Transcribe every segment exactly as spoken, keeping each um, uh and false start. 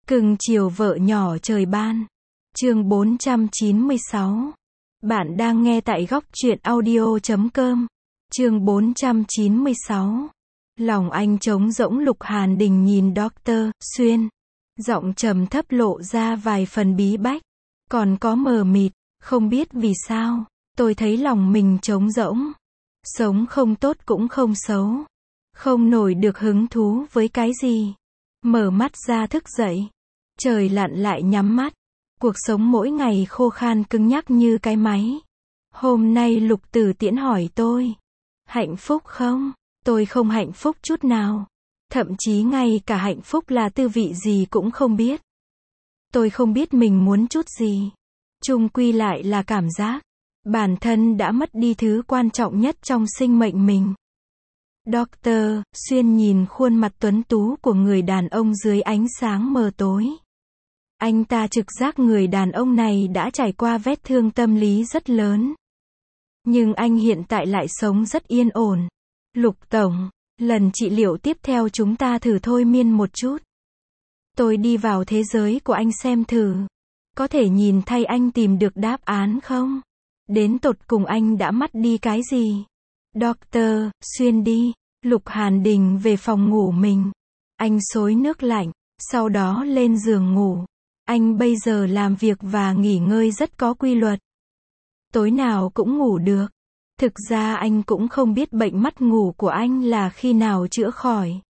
Cưng chiều vợ nhỏ trời ban. Chương bốn trăm chín mươi sáu. Bạn đang nghe tại góc truyện audio chấm com. Chương bốn trăm chín mươi sáu. Lòng anh trống rỗng. Lục Hàn Đình nhìn doctor Xuyên. Giọng trầm thấp lộ ra vài phần bí bách. Còn có mờ mịt. Không biết vì sao, tôi thấy lòng mình trống rỗng. Sống không tốt cũng không xấu. Không nổi được hứng thú với cái gì. Mở mắt ra thức dậy. Trời lặn lại nhắm mắt. Cuộc sống mỗi ngày khô khan cứng nhắc như cái máy. Hôm nay Lục Tử Tiễn hỏi tôi. Hạnh phúc không? Tôi không hạnh phúc chút nào. Thậm chí ngay cả hạnh phúc là tư vị gì cũng không biết. Tôi không biết mình muốn chút gì. Chung quy lại là cảm giác. Bản thân đã mất đi thứ quan trọng nhất trong sinh mệnh mình. doctor Xuyên nhìn khuôn mặt tuấn tú của người đàn ông dưới ánh sáng mờ tối. Anh ta trực giác người đàn ông này đã trải qua vết thương tâm lý rất lớn. Nhưng anh hiện tại lại sống rất yên ổn. Lục Tổng, lần trị liệu tiếp theo chúng ta thử thôi miên một chút. Tôi đi vào thế giới của anh xem thử. Có thể nhìn thay anh tìm được đáp án không? Đến tột cùng anh đã mất đi cái gì? doctor Xuyên đi. Lục Hàn Đình về phòng ngủ mình. Anh xối nước lạnh, sau đó lên giường ngủ. Anh bây giờ làm việc và nghỉ ngơi rất có quy luật. Tối nào cũng ngủ được. Thực ra anh cũng không biết bệnh mất ngủ của anh là khi nào chữa khỏi.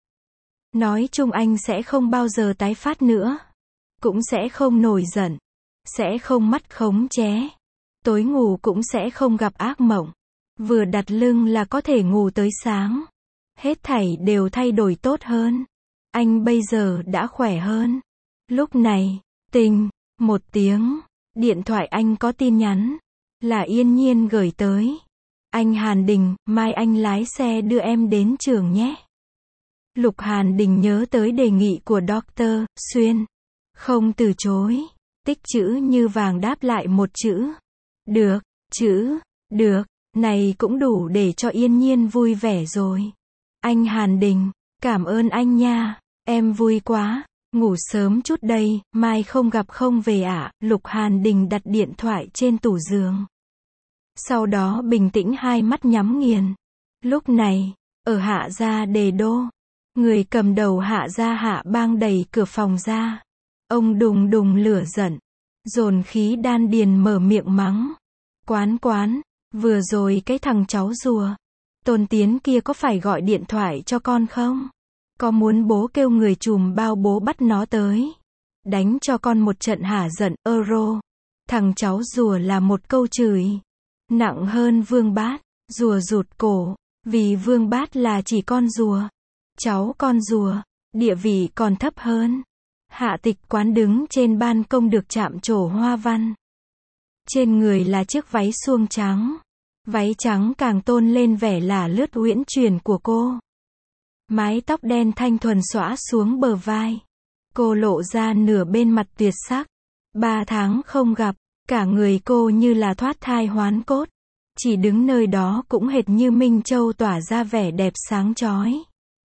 Nói chung anh sẽ không bao giờ tái phát nữa. Cũng sẽ không nổi giận. Sẽ không mất khống chế. Tối ngủ cũng sẽ không gặp ác mộng. Vừa đặt lưng là có thể ngủ tới sáng. Hết thảy đều thay đổi tốt hơn. Anh bây giờ đã khỏe hơn. Lúc này, tình, một tiếng, điện thoại anh có tin nhắn. Là Yên Nhiên gửi tới. Anh Hàn Đình, mai anh lái xe đưa em đến trường nhé. Lục Hàn Đình nhớ tới đề nghị của doctor Xuyên. Không từ chối. Tích chữ như vàng đáp lại một chữ. Được, chữ, được, này cũng đủ để cho Yên Nhiên vui vẻ rồi. Anh Hàn Đình, cảm ơn anh nha, em vui quá, ngủ sớm chút đây, mai không gặp không về ạ. À? Lục Hàn Đình đặt điện thoại trên tủ giường. Sau đó bình tĩnh hai mắt nhắm nghiền. Lúc này, ở Hạ Gia Đề Đô, người cầm đầu Hạ Gia Hạ Bang đẩy cửa phòng ra. Ông đùng đùng lửa giận, dồn khí đan điền mở miệng mắng. Quán quán, vừa rồi cái thằng cháu rùa. Tôn Tiến kia có phải gọi điện thoại cho con không? Có muốn bố kêu người trùm bao bố bắt nó tới? Đánh cho con một trận hả giận, euro. Thằng cháu rùa là một câu chửi. Nặng hơn Vương Bát, rùa rụt cổ. Vì Vương Bát là chỉ con rùa. Cháu con rùa, địa vị còn thấp hơn. Hạ Tịch Quán đứng trên ban công được chạm trổ hoa văn. Trên người là chiếc váy suông trắng. Váy trắng càng tôn lên vẻ là lướt uyển chuyển của cô. Mái tóc đen thanh thuần xõa xuống bờ vai. Cô lộ ra nửa bên mặt tuyệt sắc. Ba tháng không gặp, cả người cô như là thoát thai hoán cốt. Chỉ đứng nơi đó cũng hệt như Minh Châu tỏa ra vẻ đẹp sáng chói.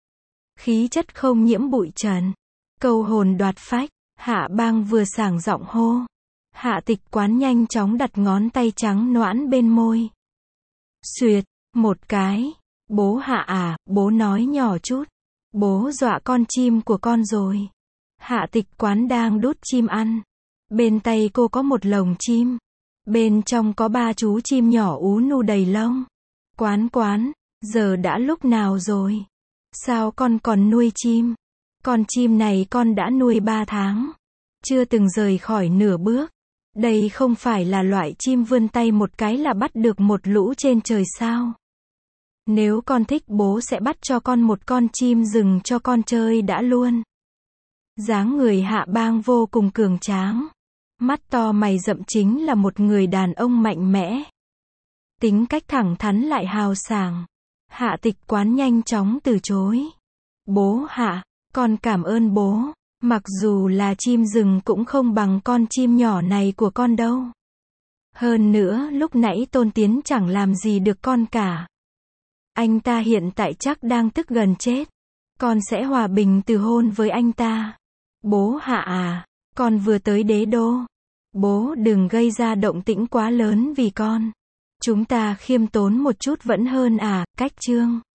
Khí chất không nhiễm bụi trần. Câu hồn đoạt phách. Hạ Bang vừa sảng giọng hô. Hạ Tịch Quán nhanh chóng đặt ngón tay trắng nõn bên môi. Xuyệt, một cái. Bố Hạ à, bố nói nhỏ chút. Bố dọa con chim của con rồi. Hạ Tịch Quán đang đút chim ăn. Bên tay cô có một lồng chim. Bên trong có ba chú chim nhỏ ú nu đầy lông. Quán quán, giờ đã lúc nào rồi? Sao con còn nuôi chim? Con chim này con đã nuôi ba tháng. Chưa từng rời khỏi nửa bước. Đây không phải là loại chim vươn tay một cái là bắt được một lũ trên trời sao? Nếu con thích bố sẽ bắt cho con một con chim rừng cho con chơi đã luôn. Dáng người Hạ Bang vô cùng cường tráng. Mắt to mày rậm chính là một người đàn ông mạnh mẽ. Tính cách thẳng thắn lại hào sảng. Hạ Tịch Quán nhanh chóng từ chối. Bố Hạ, con cảm ơn bố. Mặc dù là chim rừng cũng không bằng con chim nhỏ này của con đâu. Hơn nữa lúc nãy Tôn Tiến chẳng làm gì được con cả. Anh ta hiện tại chắc đang tức gần chết. Con sẽ hòa bình từ hôn với anh ta. Bố Hạ à, con vừa tới đế đô. Bố đừng gây ra động tĩnh quá lớn vì con. Chúng ta khiêm tốn một chút vẫn hơn à, cách Trương.